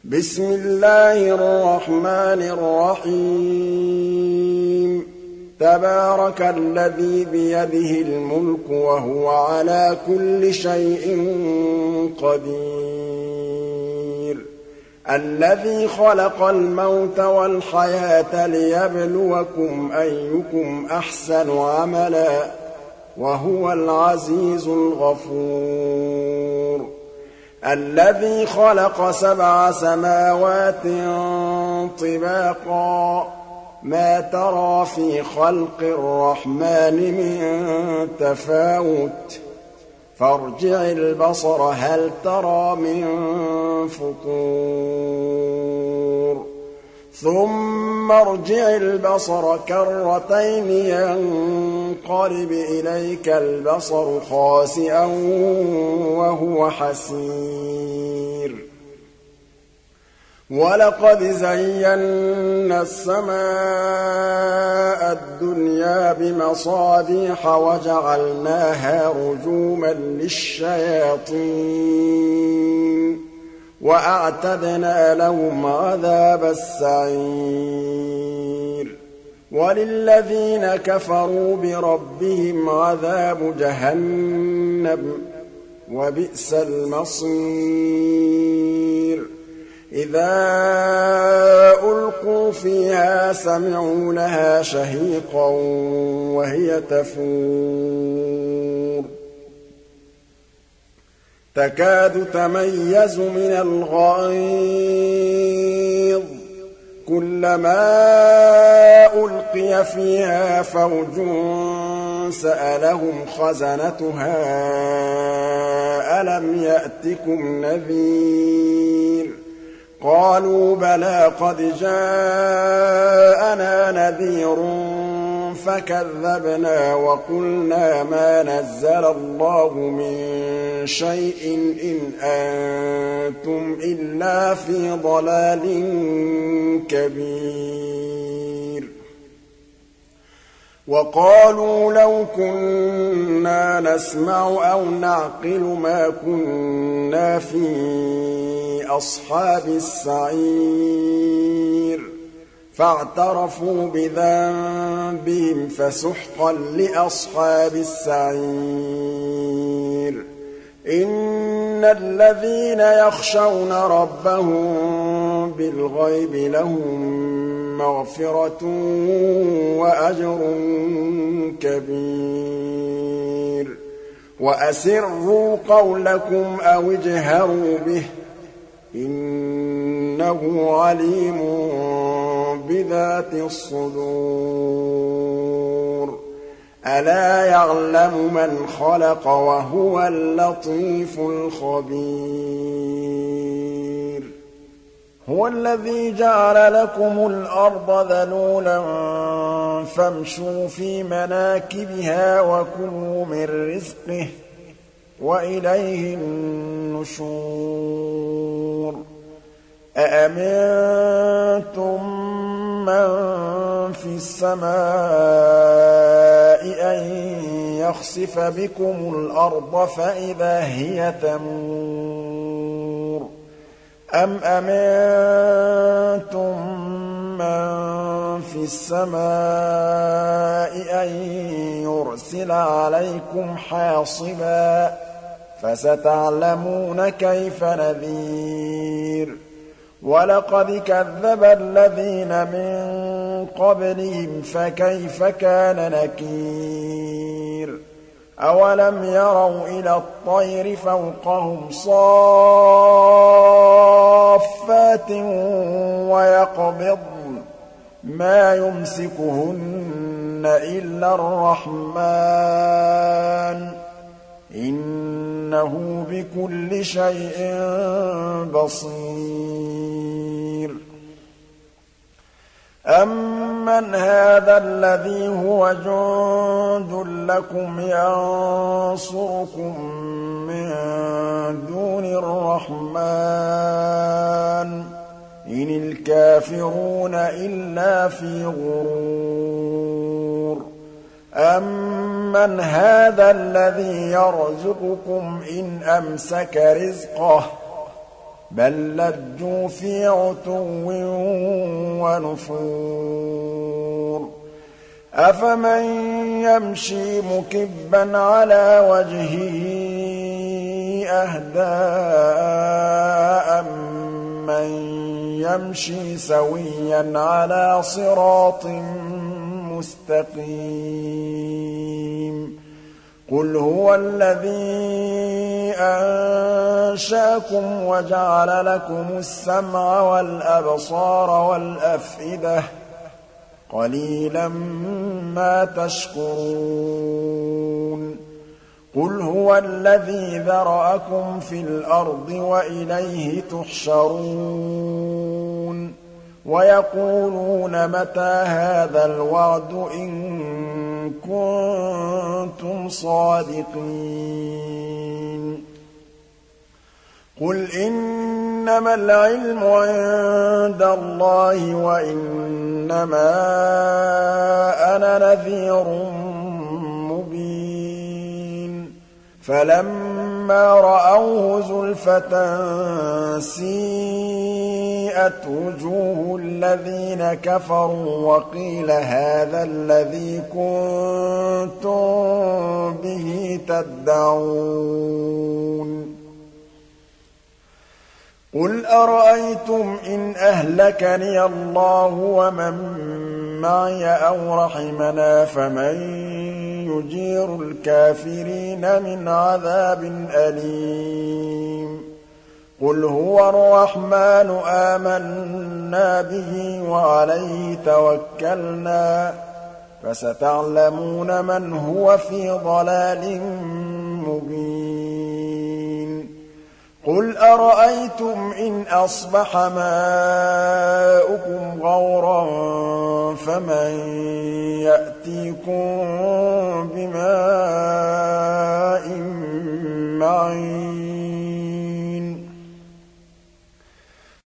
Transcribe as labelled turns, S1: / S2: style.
S1: بسم الله الرحمن الرحيم تبارك الذي بيده الملك وهو على كل شيء قدير الذي خلق الموت والحياة ليبلوكم أيكم أحسن عملا وهو العزيز الغفور الذي خلق 7 سماوات طباقا ما ترى في خلق الرحمن من تفاوت فارجع البصر هل ترى من فطور ثم ارجع البصر كرتين ينقلب إليك البصر خاسئا وهو حسير ولقد زينا السماء الدنيا بمصابيح وجعلناها رجوما للشياطين وأعتدنا لهم عذاب السعير وللذين كفروا بربهم عذاب جهنم وبئس المصير إذا ألقوا فيها سمعوا لها شهيقا وهي تفور تكاد تميز من الغيظ كلما ألقي فيها فوج سألهم خزنتها ألم يأتكم نذير قالوا بلى قد جاءنا نذير فكذبنا وقلنا ما نزل الله من شيء إن أنتم إلا في ضلال كبير وقالوا لو كنا نسمع أو نعقل ما كنا في أصحاب السعير فاعترفوا بذنبهم فسحقا لأصحاب السعير إن الذين يخشون ربهم بالغيب لهم مغفرة وأجر كبير وأسروا قولكم أو اجهروا به إنه عليم بذات الصدور ألا يعلم من خلق وهو اللطيف الخبير هو الذي جعل لكم الأرض ذلولا فامشوا في مناكبها وكلوا من رزقه وإليه النشور أأمنتم من في السماء أن يخسف بكم الأرض فإذا هي تمور أم أمنتم من في السماء أن يرسل عليكم حاصبا فستعلمون كيف نذير ولقد كذب الذين من قبلهم فكيف كان نكير أولم يروا إلى الطير فوقهم صافات ويقبضن ما يمسكهن إلا الرحمن إنه بكل شيء بصير أمن هذا الذي هو جند لكم ينصركم من دون الرحمن إن الكافرون إلا في غرور أمن هذا الذي يرزقكم إن أمسك رزقه بل لجوا في عتو ونفور أفمن يمشي مكبا على وجهه أهدى أمن يمشي سويا على صراط مستقيم قل هو الذي أنشأكم وجعل لكم السمع والأبصار والأفئدة قليلا ما تشكرون قل هو الذي ذرأكم في الأرض وإليه تحشرون ويقولون متى هذا الوعد إن كنتم صادقين قل إنما العلم عند الله وإنما أنا نذير مبين فلما رأوه زلفة سيئت وجوه الذين كفروا وقيل هذا الذي كنتم به تدعون قل أرأيتم إن أهلكني الله ومن معي أو رحمنا فمن يجير الكافرين من عذاب أليم قل هو الرحمن آمنا به وعليه توكلنا فستعلمون من هو في ضلال مبين قل أرأيتم إن أصبح ماؤكم غورا فمن يأتيكم بماء معين